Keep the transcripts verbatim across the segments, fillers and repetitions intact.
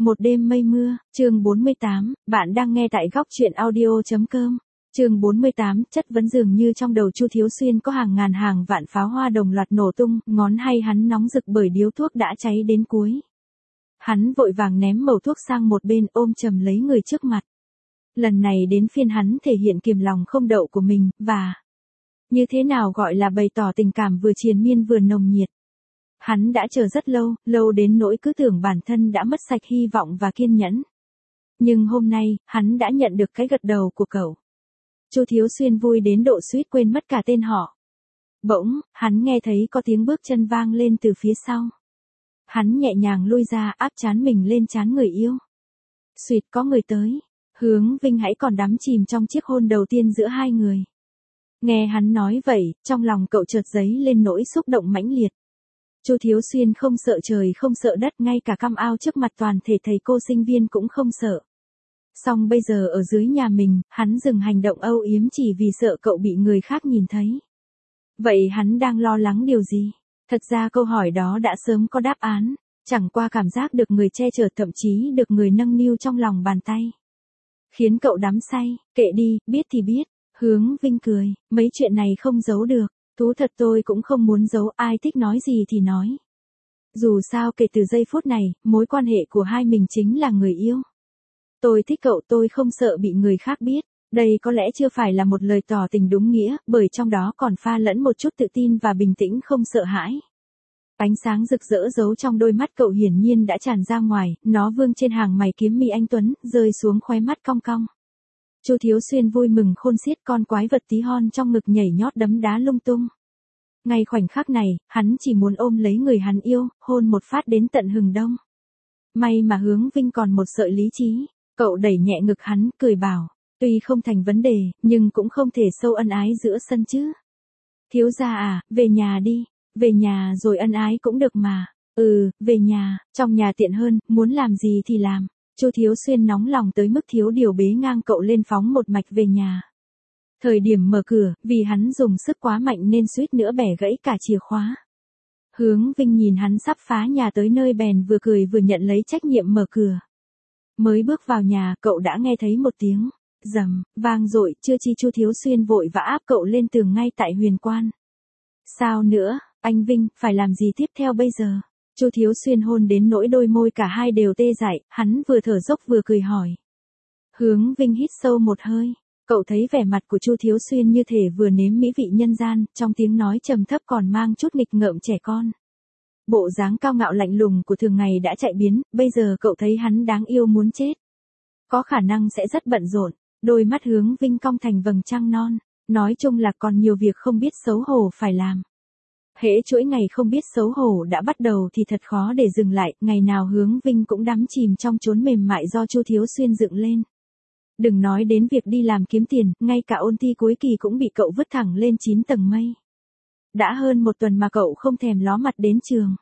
Một đêm mây mưa, chương bốn mươi tám, bạn đang nghe tại góc truyện audio.com. Chương bốn mươi tám, chất vấn dường như trong đầu Chu Thiếu Xuyên có hàng ngàn hàng vạn pháo hoa đồng loạt nổ tung, ngón hay hắn nóng rực bởi điếu thuốc đã cháy đến cuối. Hắn vội vàng ném mẩu thuốc sang một bên ôm chầm lấy người trước mặt. Lần này đến phiên hắn thể hiện kiềm lòng không đậu của mình, và như thế nào gọi là bày tỏ tình cảm vừa triền miên vừa nồng nhiệt. Hắn đã chờ rất lâu, lâu đến nỗi cứ tưởng bản thân đã mất sạch hy vọng và kiên nhẫn. Nhưng hôm nay, hắn đã nhận được cái gật đầu của cậu. Chu Thiếu Xuyên vui đến độ suýt quên mất cả tên họ. Bỗng, hắn nghe thấy có tiếng bước chân vang lên từ phía sau. Hắn nhẹ nhàng lui ra áp trán mình lên trán người yêu. Suýt có người tới. Hướng Vinh hãy còn đắm chìm trong chiếc hôn đầu tiên giữa hai người. Nghe hắn nói vậy, trong lòng cậu chợt dấy lên nỗi xúc động mãnh liệt. Chu Thiếu Xuyên không sợ trời không sợ đất, ngay cả cam ao trước mặt toàn thể thầy cô sinh viên cũng không sợ. Song bây giờ ở dưới nhà mình, hắn dừng hành động âu yếm chỉ vì sợ cậu bị người khác nhìn thấy. Vậy hắn đang lo lắng điều gì? Thật ra câu hỏi đó đã sớm có đáp án, chẳng qua cảm giác được người che chở, thậm chí được người nâng niu trong lòng bàn tay, khiến cậu đắm say. Kệ đi, biết thì biết. Hướng Vinh cười, mấy chuyện này không giấu được. Thú thật tôi cũng không muốn giấu, ai thích nói gì thì nói. Dù sao kể từ giây phút này, mối quan hệ của hai mình chính là người yêu. Tôi thích cậu, tôi không sợ bị người khác biết. Đây có lẽ chưa phải là một lời tỏ tình đúng nghĩa, bởi trong đó còn pha lẫn một chút tự tin và bình tĩnh không sợ hãi. Ánh sáng rực rỡ giấu trong đôi mắt cậu hiển nhiên đã tràn ra ngoài, nó vương trên hàng mày kiếm mi anh tuấn, rơi xuống khóe mắt cong cong. Chu Thiếu Xuyên vui mừng khôn xiết, con quái vật tí hon trong ngực nhảy nhót đấm đá lung tung. Ngay khoảnh khắc này, hắn chỉ muốn ôm lấy người hắn yêu, hôn một phát đến tận hừng đông. May mà Hướng Vinh còn một sợi lý trí, cậu đẩy nhẹ ngực hắn, cười bảo, tuy không thành vấn đề, nhưng cũng không thể sâu ân ái giữa sân chứ. Thiếu gia à, về nhà đi, về nhà rồi ân ái cũng được mà. Ừ, về nhà, trong nhà tiện hơn, muốn làm gì thì làm. Chu Thiếu Xuyên nóng lòng tới mức thiếu điều bế ngang cậu lên phóng một mạch về nhà. Thời điểm mở cửa, vì hắn dùng sức quá mạnh nên suýt nữa bẻ gãy cả chìa khóa. Hướng Vinh nhìn hắn sắp phá nhà tới nơi bèn vừa cười vừa nhận lấy trách nhiệm mở cửa. Mới bước vào nhà, cậu đã nghe thấy một tiếng rầm vang dội, chưa chi Chu Thiếu Xuyên vội vã áp cậu lên tường ngay tại huyền quan. Sao nữa, anh Vinh, phải làm gì tiếp theo bây giờ? Chu Thiếu Xuyên hôn đến nỗi đôi môi cả hai đều tê dại, hắn vừa thở dốc vừa cười hỏi. Hướng Vinh hít sâu một hơi, cậu thấy vẻ mặt của Chu Thiếu Xuyên như thể vừa nếm mỹ vị nhân gian, trong tiếng nói trầm thấp còn mang chút nghịch ngợm trẻ con. Bộ dáng cao ngạo lạnh lùng của thường ngày đã chạy biến, bây giờ cậu thấy hắn đáng yêu muốn chết. Có khả năng sẽ rất bận rộn, đôi mắt Hướng Vinh cong thành vầng trăng non, nói chung là còn nhiều việc không biết xấu hổ phải làm. Hễ chuỗi ngày không biết xấu hổ đã bắt đầu thì thật khó để dừng lại, ngày nào Hướng Vinh cũng đắm chìm trong chốn mềm mại do Chu Thiếu Xuyên dựng lên. Đừng nói đến việc đi làm kiếm tiền, ngay cả ôn thi cuối kỳ cũng bị cậu vứt thẳng lên chín tầng mây. Đã hơn một tuần mà cậu không thèm ló mặt đến trường.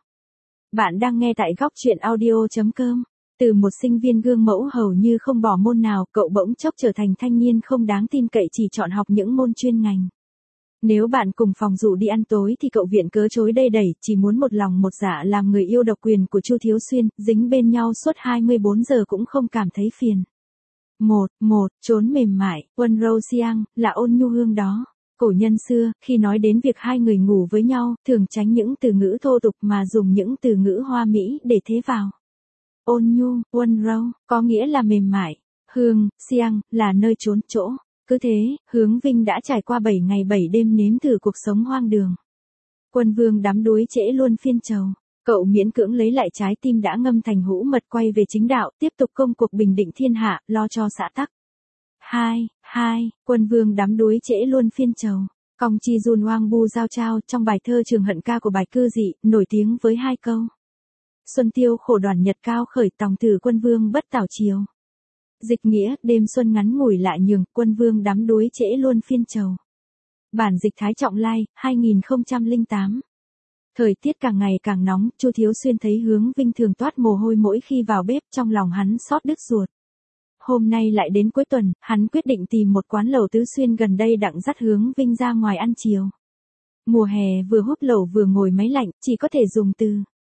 Bạn đang nghe tại góc truyện audio.com. Từ một sinh viên gương mẫu hầu như không bỏ môn nào, cậu bỗng chốc trở thành thanh niên không đáng tin cậy chỉ chọn học những môn chuyên ngành. Nếu bạn cùng phòng rủ đi ăn tối thì cậu viện cớ chối đầy đẩy, chỉ muốn một lòng một dạ làm người yêu độc quyền của Chu Thiếu Xuyên, dính bên nhau suốt hai mươi bốn giờ cũng không cảm thấy phiền. Một, một, trốn mềm mại, Quân Râu Siang, là ôn nhu hương đó. Cổ nhân xưa, khi nói đến việc hai người ngủ với nhau, thường tránh những từ ngữ thô tục mà dùng những từ ngữ hoa mỹ để thế vào. Ôn nhu, Quân Râu, có nghĩa là mềm mại. Hương, Siang, là nơi trốn chỗ. Cứ thế, Hướng Vinh đã trải qua bảy ngày bảy đêm nếm thử cuộc sống hoang đường. Quân Vương đắm đuối trễ luôn phiên trầu. Cậu miễn cưỡng lấy lại trái tim đã ngâm thành hũ mật, quay về chính đạo, tiếp tục công cuộc bình định thiên hạ, lo cho xã tắc. Hai, hai, Quân Vương đắm đuối trễ luôn phiên trầu. Cong chi Jun Hoang Bu Giao Trao trong bài thơ Trường Hận Ca của bài cư dị, nổi tiếng với hai câu. Xuân tiêu khổ đoàn nhật cao khởi, tòng tử Quân Vương bất tảo chiều. Dịch nghĩa, đêm xuân ngắn ngủi lại nhường, Quân Vương đắm đuối trễ luôn phiên trầu. Bản dịch Thái Trọng Lai, hai nghìn không trăm lẻ tám. Thời tiết càng ngày càng nóng, Chu Thiếu Xuyên thấy Hướng Vinh thường toát mồ hôi mỗi khi vào bếp, trong lòng hắn xót đứt ruột. Hôm nay lại đến cuối tuần, hắn quyết định tìm một quán lẩu Tứ Xuyên gần đây đặng dắt Hướng Vinh ra ngoài ăn chiều. Mùa hè vừa hút lẩu vừa ngồi máy lạnh, chỉ có thể dùng từ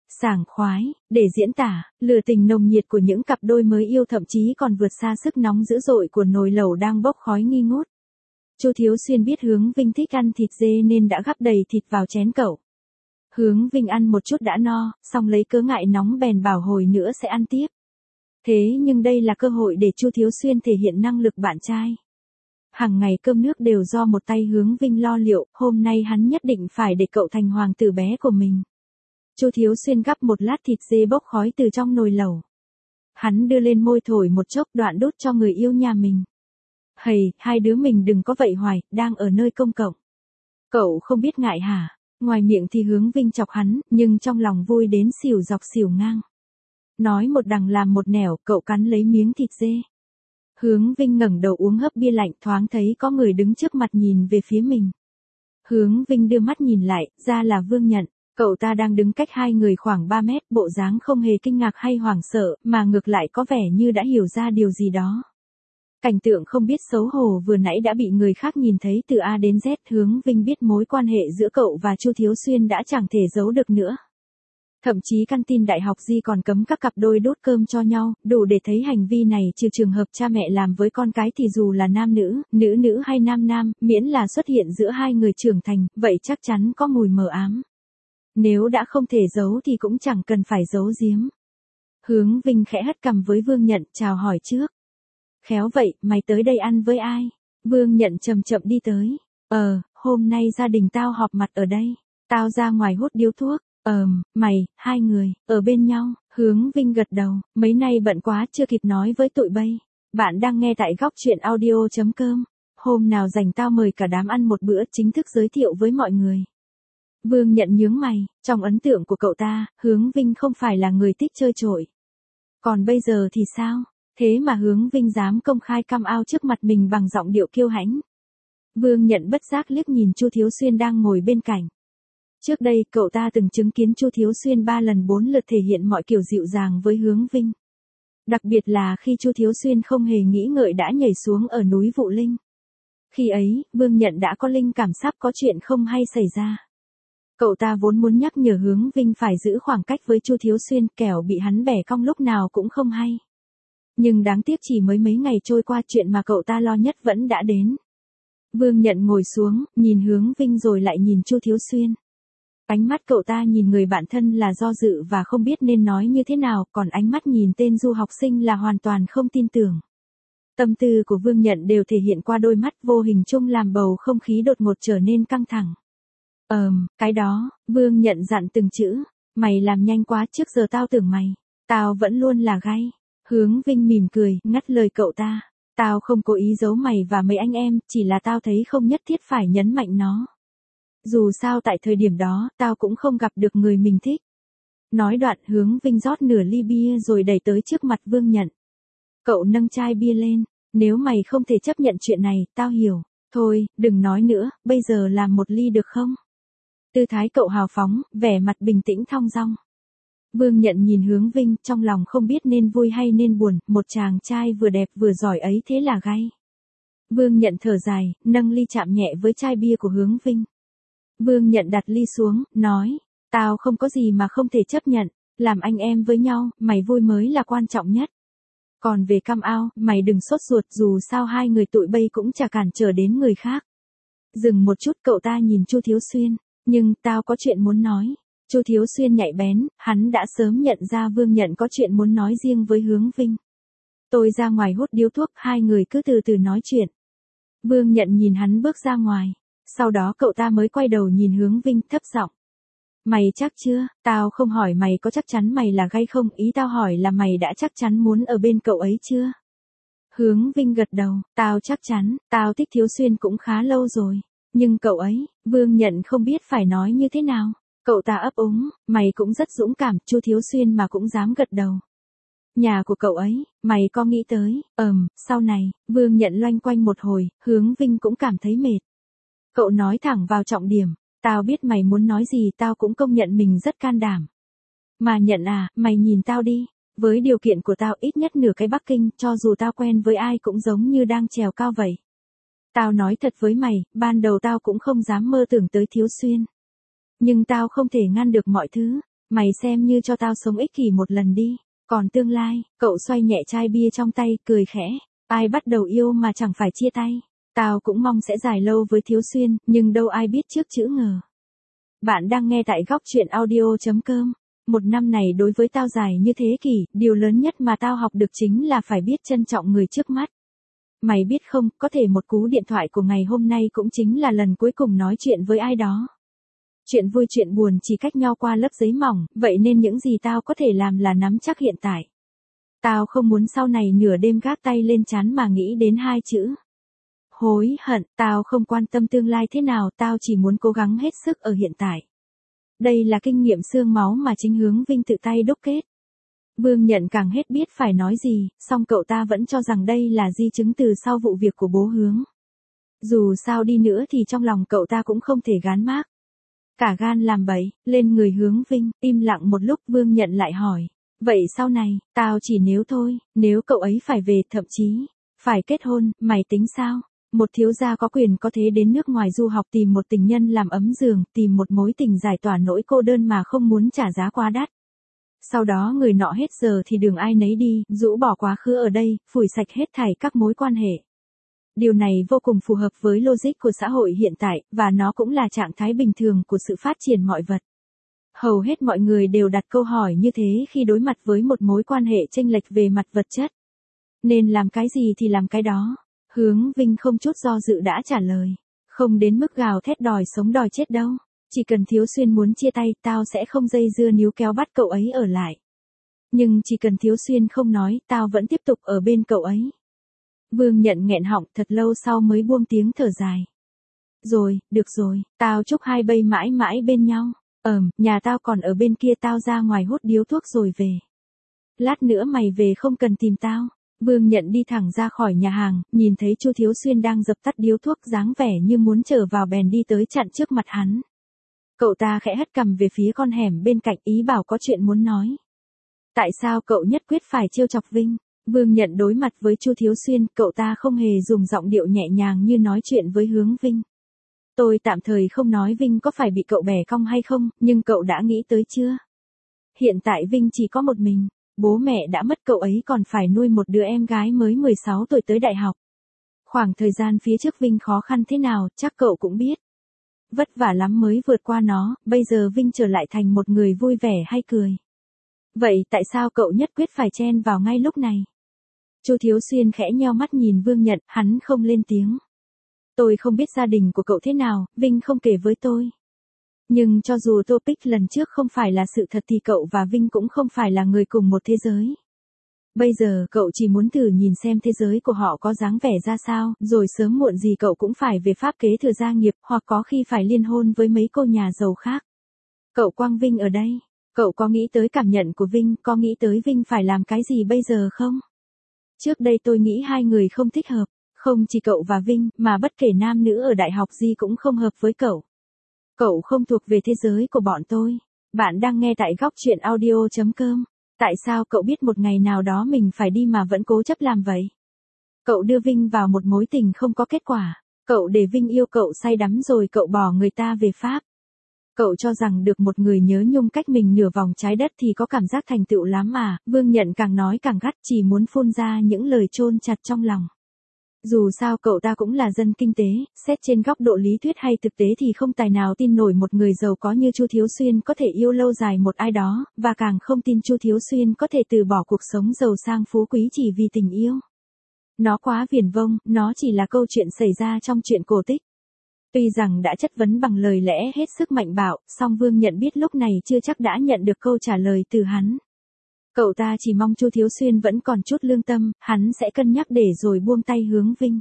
sảng khoái, để diễn tả, lửa tình nồng nhiệt của những cặp đôi mới yêu thậm chí còn vượt xa sức nóng dữ dội của nồi lẩu đang bốc khói nghi ngút. Chu Thiếu Xuyên biết Hướng Vinh thích ăn thịt dê nên đã gắp đầy thịt vào chén cậu. Hướng Vinh ăn một chút đã no, xong lấy cớ ngại nóng bèn bảo hồi nữa sẽ ăn tiếp. Thế nhưng đây là cơ hội để Chu Thiếu Xuyên thể hiện năng lực bạn trai. Hàng ngày cơm nước đều do một tay Hướng Vinh lo liệu, hôm nay hắn nhất định phải để cậu thành hoàng tử bé của mình. Chu Thiếu Xuyên gắp một lát thịt dê bốc khói từ trong nồi lẩu. Hắn đưa lên môi thổi một chốc đoạn đút cho người yêu nhà mình. Hầy, hai đứa mình đừng có vậy hoài, đang ở nơi công cộng. Cậu không biết ngại hả? Ngoài miệng thì Hướng Vinh chọc hắn, nhưng trong lòng vui đến xỉu dọc xỉu ngang. Nói một đằng làm một nẻo, cậu cắn lấy miếng thịt dê. Hướng Vinh ngẩng đầu uống hớp bia lạnh, thoáng thấy có người đứng trước mặt nhìn về phía mình. Hướng Vinh đưa mắt nhìn lại, ra là Vương Nhận. Cậu ta đang đứng cách hai người khoảng ba mét, bộ dáng không hề kinh ngạc hay hoảng sợ, mà ngược lại có vẻ như đã hiểu ra điều gì đó. Cảnh tượng không biết xấu hổ vừa nãy đã bị người khác nhìn thấy từ A đến Z. Hướng Vinh biết mối quan hệ giữa cậu và Chu Thiếu Xuyên đã chẳng thể giấu được nữa. Thậm chí căn tin đại học Di còn cấm các cặp đôi đốt cơm cho nhau, đủ để thấy hành vi này trừ trường hợp cha mẹ làm với con cái thì dù là nam nữ, nữ nữ hay nam nam, miễn là xuất hiện giữa hai người trưởng thành, vậy chắc chắn có mùi mờ ám. Nếu đã không thể giấu thì cũng chẳng cần phải giấu giếm. Hướng Vinh khẽ hất cằm với Vương Nhận, chào hỏi trước. Khéo vậy, mày tới đây ăn với ai? Vương Nhận chậm chậm đi tới. Ờ, hôm nay gia đình tao họp mặt ở đây. Tao ra ngoài hút điếu thuốc. Ờm, mày, hai người, ở bên nhau. Hướng Vinh gật đầu, mấy nay bận quá chưa kịp nói với tụi bay. Bạn đang nghe tại góc truyện audio chấm com. Hôm nào rảnh tao mời cả đám ăn một bữa chính thức giới thiệu với mọi người. Vương Nhận nhướng mày, trong ấn tượng của cậu ta, Hướng Vinh không phải là người thích chơi trội. Còn bây giờ thì sao? Thế mà Hướng Vinh dám công khai cam ao trước mặt mình bằng giọng điệu kiêu hãnh. Vương Nhận bất giác liếc nhìn Chu Thiếu Xuyên đang ngồi bên cạnh. Trước đây cậu ta từng chứng kiến Chu Thiếu Xuyên ba lần bốn lượt thể hiện mọi kiểu dịu dàng với Hướng Vinh. Đặc biệt là khi Chu Thiếu Xuyên không hề nghĩ ngợi đã nhảy xuống ở núi Vụ Linh. Khi ấy, Vương Nhận đã có linh cảm sắp có chuyện không hay xảy ra. Cậu ta vốn muốn nhắc nhở Hướng Vinh phải giữ khoảng cách với Chu Thiếu Xuyên, kẻo bị hắn bẻ cong lúc nào cũng không hay. Nhưng đáng tiếc chỉ mới mấy ngày trôi qua, chuyện mà cậu ta lo nhất vẫn đã đến. Vương Nhận ngồi xuống, nhìn Hướng Vinh rồi lại nhìn Chu Thiếu Xuyên. Ánh mắt cậu ta nhìn người bạn thân là do dự và không biết nên nói như thế nào, còn ánh mắt nhìn tên du học sinh là hoàn toàn không tin tưởng. Tâm tư của Vương Nhận đều thể hiện qua đôi mắt, vô hình chung làm bầu không khí đột ngột trở nên căng thẳng. Ờm, cái đó, Vương Nhận dặn từng chữ, mày làm nhanh quá, trước giờ tao tưởng mày, tao vẫn luôn là gay. Hướng Vinh mỉm cười, ngắt lời cậu ta, tao không cố ý giấu mày và mấy anh em, chỉ là tao thấy không nhất thiết phải nhấn mạnh nó. Dù sao tại thời điểm đó, tao cũng không gặp được người mình thích. Nói đoạn, Hướng Vinh rót nửa ly bia rồi đẩy tới trước mặt Vương Nhận. Cậu nâng chai bia lên, nếu mày không thể chấp nhận chuyện này, tao hiểu. Thôi, đừng nói nữa, bây giờ làm một ly được không? Tư thái cậu hào phóng, vẻ mặt bình tĩnh thong dong. Vương Nhận nhìn Hướng Vinh, trong lòng không biết nên vui hay nên buồn, một chàng trai vừa đẹp vừa giỏi ấy thế là gay. Vương Nhận thở dài, nâng ly chạm nhẹ với chai bia của Hướng Vinh. Vương Nhận đặt ly xuống, nói, tao không có gì mà không thể chấp nhận, làm anh em với nhau, mày vui mới là quan trọng nhất. Còn về cam ao, mày đừng sốt ruột, dù sao hai người tụi bay cũng chả cản trở đến người khác. Dừng một chút, cậu ta nhìn Chu Thiếu Xuyên, nhưng tao có chuyện muốn nói. Chu Thiếu Xuyên nhạy bén, hắn đã sớm nhận ra Vương Nhận có chuyện muốn nói riêng với Hướng Vinh. Tôi ra ngoài hút điếu thuốc, hai người cứ từ từ nói chuyện. Vương Nhận nhìn hắn bước ra ngoài, sau đó cậu ta mới quay đầu nhìn Hướng Vinh thấp giọng. Mày chắc chưa, tao không hỏi mày có chắc chắn mày là gay không, ý tao hỏi là mày đã chắc chắn muốn ở bên cậu ấy chưa? Hướng Vinh gật đầu, tao chắc chắn, tao thích Thiếu Xuyên cũng khá lâu rồi. Nhưng cậu ấy, Vương Nhận không biết phải nói như thế nào. Cậu ta ấp úng, mày cũng rất dũng cảm, Chu Thiếu Xuyên mà cũng dám gật đầu. Nhà của cậu ấy, mày có nghĩ tới, ừm, sau này, Vương Nhận loanh quanh một hồi, Hướng Vinh cũng cảm thấy mệt. Cậu nói thẳng vào trọng điểm, tao biết mày muốn nói gì, tao cũng công nhận mình rất can đảm. Mà Nhận à, mày nhìn tao đi, với điều kiện của tao ít nhất nửa cái Bắc Kinh, cho dù tao quen với ai cũng giống như đang trèo cao vậy. Tao nói thật với mày, ban đầu tao cũng không dám mơ tưởng tới Thiếu Xuyên. Nhưng tao không thể ngăn được mọi thứ. Mày xem như cho tao sống ích kỷ một lần đi, còn tương lai, cậu xoay nhẹ chai bia trong tay, cười khẽ. Ai bắt đầu yêu mà chẳng phải chia tay. Tao cũng mong sẽ dài lâu với Thiếu Xuyên, nhưng đâu ai biết trước chữ ngờ. Bạn đang nghe tại góc chuyện audio chấm com. Một năm này đối với tao dài như thế kỷ, điều lớn nhất mà tao học được chính là phải biết trân trọng người trước mắt. Mày biết không, có thể một cú điện thoại của ngày hôm nay cũng chính là lần cuối cùng nói chuyện với ai đó. Chuyện vui chuyện buồn chỉ cách nhau qua lớp giấy mỏng, vậy nên những gì tao có thể làm là nắm chắc hiện tại. Tao không muốn sau này nửa đêm gác tay lên trán mà nghĩ đến hai chữ hối hận. Tao không quan tâm tương lai thế nào, tao chỉ muốn cố gắng hết sức ở hiện tại. Đây là kinh nghiệm xương máu mà chính Hướng Vinh tự tay đúc kết. Vương Nhận càng hết biết phải nói gì, song cậu ta vẫn cho rằng đây là di chứng từ sau vụ việc của bố Hướng. Dù sao đi nữa thì trong lòng cậu ta cũng không thể gán mác cả gan làm bậy lên người Hướng Vinh. Im lặng một lúc, Vương Nhận lại hỏi. Vậy sau này, tao chỉ nếu thôi, nếu cậu ấy phải về, thậm chí phải kết hôn, mày tính sao? Một thiếu gia có quyền có thế đến nước ngoài du học tìm một tình nhân làm ấm giường, tìm một mối tình giải tỏa nỗi cô đơn mà không muốn trả giá quá đắt. Sau đó người nọ hết giờ thì đường ai nấy đi, rũ bỏ quá khứ ở đây, phủi sạch hết thảy các mối quan hệ. Điều này vô cùng phù hợp với logic của xã hội hiện tại, và nó cũng là trạng thái bình thường của sự phát triển mọi vật. Hầu hết mọi người đều đặt câu hỏi như thế khi đối mặt với một mối quan hệ chênh lệch về mặt vật chất. Nên làm cái gì thì làm cái đó. Hướng Vinh không chút do dự đã trả lời. Không đến mức gào thét đòi sống đòi chết đâu. Chỉ cần Thiếu Xuyên muốn chia tay, tao sẽ không dây dưa níu kéo bắt cậu ấy ở lại. Nhưng chỉ cần Thiếu Xuyên không nói, tao vẫn tiếp tục ở bên cậu ấy. Vương Nhận nghẹn họng thật lâu sau mới buông tiếng thở dài. Rồi, được rồi, tao chúc hai bây mãi mãi bên nhau. Ờm, nhà tao còn ở bên kia, tao ra ngoài hút điếu thuốc rồi về. Lát nữa mày về không cần tìm tao. Vương Nhận đi thẳng ra khỏi nhà hàng, nhìn thấy Chu Thiếu Xuyên đang dập tắt điếu thuốc, dáng vẻ như muốn trở vào bèn đi tới chặn trước mặt hắn. Cậu ta khẽ hất cằm về phía con hẻm bên cạnh, ý bảo có chuyện muốn nói. Tại sao cậu nhất quyết phải trêu chọc Vinh? Vương Nhận đối mặt với Chu Thiếu Xuyên, cậu ta không hề dùng giọng điệu nhẹ nhàng như nói chuyện với Hướng Vinh. Tôi tạm thời không nói Vinh có phải bị cậu bẻ cong hay không, nhưng cậu đã nghĩ tới chưa? Hiện tại Vinh chỉ có một mình, bố mẹ đã mất, cậu ấy còn phải nuôi một đứa em gái mới mười sáu tuổi tới đại học. Khoảng thời gian phía trước Vinh khó khăn thế nào, chắc cậu cũng biết. Vất vả lắm mới vượt qua nó, bây giờ Vinh trở lại thành một người vui vẻ hay cười. Vậy tại sao cậu nhất quyết phải chen vào ngay lúc này? Chu Thiếu Xuyên khẽ nheo mắt nhìn Vương Nhận, hắn không lên tiếng. Tôi không biết gia đình của cậu thế nào, Vinh không kể với tôi. Nhưng cho dù topic lần trước không phải là sự thật thì cậu và Vinh cũng không phải là người cùng một thế giới. Bây giờ cậu chỉ muốn thử nhìn xem thế giới của họ có dáng vẻ ra sao, rồi sớm muộn gì cậu cũng phải về pháp kế thừa gia nghiệp, hoặc có khi phải liên hôn với mấy cô nhà giàu khác. Cậu quăng Vinh ở đây, cậu có nghĩ tới cảm nhận của Vinh, có nghĩ tới Vinh phải làm cái gì bây giờ không? Trước đây tôi nghĩ hai người không thích hợp, không chỉ cậu và Vinh, mà bất kể nam nữ ở đại học gì cũng không hợp với cậu. Cậu không thuộc về thế giới của bọn tôi. Bạn đang nghe tại góc chuyện audio chấm com. Tại sao cậu biết một ngày nào đó mình phải đi mà vẫn cố chấp làm vậy? Cậu đưa Vinh vào một mối tình không có kết quả. Cậu để Vinh yêu cậu say đắm rồi cậu bỏ người ta về Pháp. Cậu cho rằng được một người nhớ nhung cách mình nửa vòng trái đất thì có cảm giác thành tựu lắm à? Vương Nhận càng nói càng gắt, chỉ muốn phun ra những lời chôn chặt trong lòng. Dù sao cậu ta cũng là dân kinh tế, xét trên góc độ lý thuyết hay thực tế thì không tài nào tin nổi một người giàu có như Chu Thiếu Xuyên có thể yêu lâu dài một ai đó, và càng không tin Chu Thiếu Xuyên có thể từ bỏ cuộc sống giàu sang phú quý chỉ vì tình yêu. Nó quá viển vông, nó chỉ là câu chuyện xảy ra trong truyện cổ tích. Tuy rằng đã chất vấn bằng lời lẽ hết sức mạnh bạo, song Vương Nhận biết lúc này chưa chắc đã nhận được câu trả lời từ hắn. Cậu ta chỉ mong Chu Thiếu Xuyên vẫn còn chút lương tâm, hắn sẽ cân nhắc để rồi buông tay Hướng Vinh.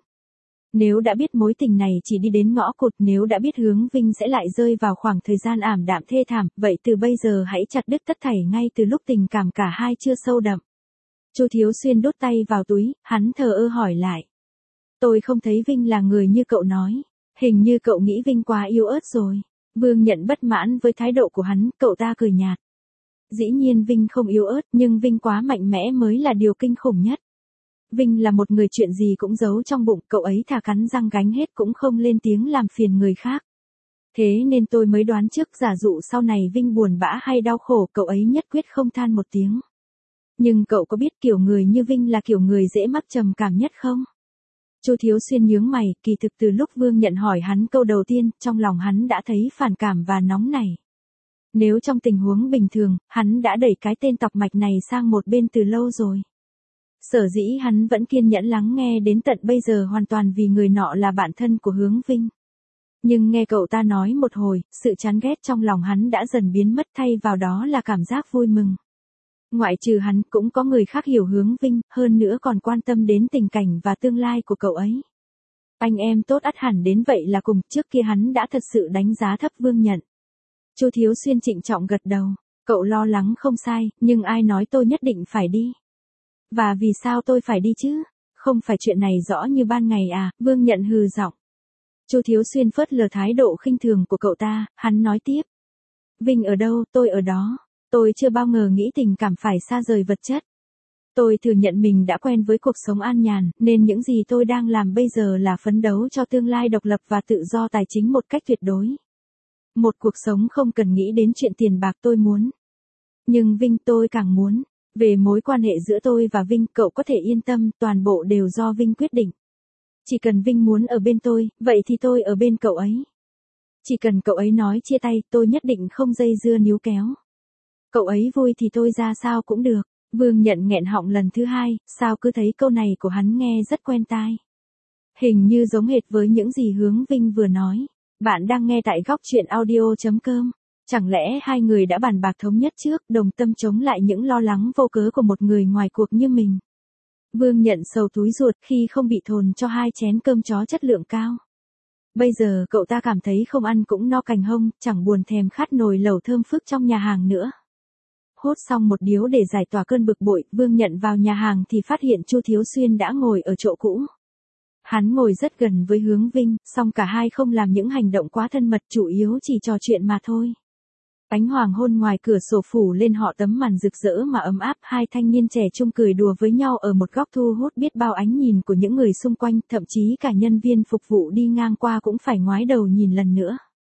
Nếu đã biết mối tình này chỉ đi đến ngõ cụt, nếu đã biết Hướng Vinh sẽ lại rơi vào khoảng thời gian ảm đạm thê thảm, vậy từ bây giờ hãy chặt đứt tất thảy ngay từ lúc tình cảm cả hai chưa sâu đậm. Chu Thiếu Xuyên đút tay vào túi, hắn thờ ơ hỏi lại. Tôi không thấy Vinh là người như cậu nói. Hình như cậu nghĩ Vinh quá yếu ớt rồi. Vương Nhận bất mãn với thái độ của hắn, cậu ta cười nhạt. Dĩ nhiên Vinh không yếu ớt, nhưng Vinh quá mạnh mẽ mới là điều kinh khủng nhất. Vinh là một người chuyện gì cũng giấu trong bụng, cậu ấy thà cắn răng gánh hết cũng không lên tiếng làm phiền người khác. Thế nên tôi mới đoán trước giả dụ sau này Vinh buồn bã hay đau khổ cậu ấy nhất quyết không than một tiếng. Nhưng cậu có biết kiểu người như Vinh là kiểu người dễ mắc trầm cảm nhất không? Chu Thiếu Xuyên nhướng mày, kỳ thực từ lúc Vương Nhận hỏi hắn câu đầu tiên, trong lòng hắn đã thấy phản cảm và nóng nảy. Nếu trong tình huống bình thường, hắn đã đẩy cái tên tọc mạch này sang một bên từ lâu rồi. Sở dĩ hắn vẫn kiên nhẫn lắng nghe đến tận bây giờ hoàn toàn vì người nọ là bạn thân của Hướng Vinh. Nhưng nghe cậu ta nói một hồi, sự chán ghét trong lòng hắn đã dần biến mất thay vào đó là cảm giác vui mừng. Ngoại trừ hắn cũng có người khác hiểu Hướng Vinh, hơn nữa còn quan tâm đến tình cảnh và tương lai của cậu ấy. Anh em tốt ắt hẳn đến vậy là cùng, trước kia hắn đã thật sự đánh giá thấp Vương Nhận. Chu Thiếu Xuyên trịnh trọng gật đầu, cậu lo lắng không sai, nhưng ai nói tôi nhất định phải đi? Và vì sao tôi phải đi chứ? Không phải chuyện này rõ như ban ngày à? Vương Nhận hừ giọng. Chu Thiếu Xuyên phớt lờ thái độ khinh thường của cậu ta, hắn nói tiếp. Vinh ở đâu, tôi ở đó. Tôi chưa bao ngờ nghĩ tình cảm phải xa rời vật chất. Tôi thừa nhận mình đã quen với cuộc sống an nhàn, nên những gì tôi đang làm bây giờ là phấn đấu cho tương lai độc lập và tự do tài chính một cách tuyệt đối. Một cuộc sống không cần nghĩ đến chuyện tiền bạc tôi muốn. Nhưng Vinh tôi càng muốn. Về mối quan hệ giữa tôi và Vinh, cậu có thể yên tâm, toàn bộ đều do Vinh quyết định. Chỉ cần Vinh muốn ở bên tôi, vậy thì tôi ở bên cậu ấy. Chỉ cần cậu ấy nói chia tay, tôi nhất định không dây dưa níu kéo. Cậu ấy vui thì tôi ra sao cũng được. Vương Nhận nghẹn họng lần thứ hai, sao cứ thấy câu này của hắn nghe rất quen tai. Hình như giống hệt với những gì Hướng Vinh vừa nói. Bạn đang nghe tại góc truyện audio chấm com. Chẳng lẽ hai người đã bàn bạc thống nhất trước, đồng tâm chống lại những lo lắng vô cớ của một người ngoài cuộc như mình. Vương Nhận sầu túi ruột khi không bị thồn cho hai chén cơm chó chất lượng cao. Bây giờ cậu ta cảm thấy không ăn cũng no cành hông, chẳng buồn thèm khát nồi lẩu thơm phức trong nhà hàng nữa. Hốt xong một điếu để giải tỏa cơn bực bội, Vương Nhận vào nhà hàng thì phát hiện Chu Thiếu Xuyên đã ngồi ở chỗ cũ. Hắn ngồi rất gần với Hướng Vinh, song cả hai không làm những hành động quá thân mật, chủ yếu chỉ trò chuyện mà thôi. Ánh hoàng hôn ngoài cửa sổ phủ lên họ tấm màn rực rỡ mà ấm áp, hai thanh niên trẻ trung cười đùa với nhau ở một góc thu hút biết bao ánh nhìn của những người xung quanh, thậm chí cả nhân viên phục vụ đi ngang qua cũng phải ngoái đầu nhìn lần nữa.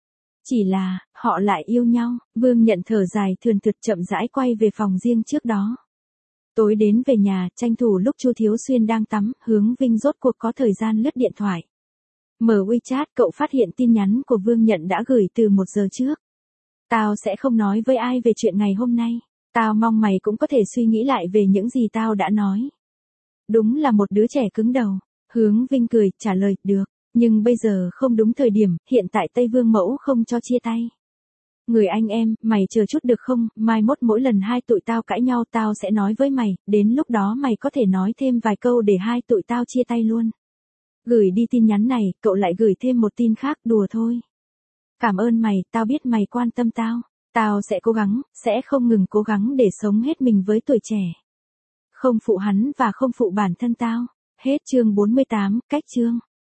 Chỉ là, họ lại yêu nhau. Vương Nhận thở dài thườn thượt chậm rãi quay về phòng riêng trước đó. Tối đến về nhà, tranh thủ lúc Chu Thiếu Xuyên đang tắm, Hướng Vinh rốt cuộc có thời gian lướt điện thoại. Mở WeChat, cậu phát hiện tin nhắn của Vương Nhận đã gửi từ một giờ trước. Tao sẽ không nói với ai về chuyện ngày hôm nay. Tao mong mày cũng có thể suy nghĩ lại về những gì tao đã nói. Đúng là một đứa trẻ cứng đầu. Hướng Vinh cười, trả lời, được. Nhưng bây giờ không đúng thời điểm, hiện tại Tây Vương mẫu không cho chia tay. Người anh em, mày chờ chút được không, mai mốt mỗi lần hai tụi tao cãi nhau tao sẽ nói với mày, đến lúc đó mày có thể nói thêm vài câu để hai tụi tao chia tay luôn. Gửi đi tin nhắn này, cậu lại gửi thêm một tin khác, đùa thôi. Cảm ơn mày, tao biết mày quan tâm tao. Tao sẽ cố gắng, sẽ không ngừng cố gắng để sống hết mình với tuổi trẻ. Không phụ hắn và không phụ bản thân tao. Hết chương bốn mươi tám, cách chương.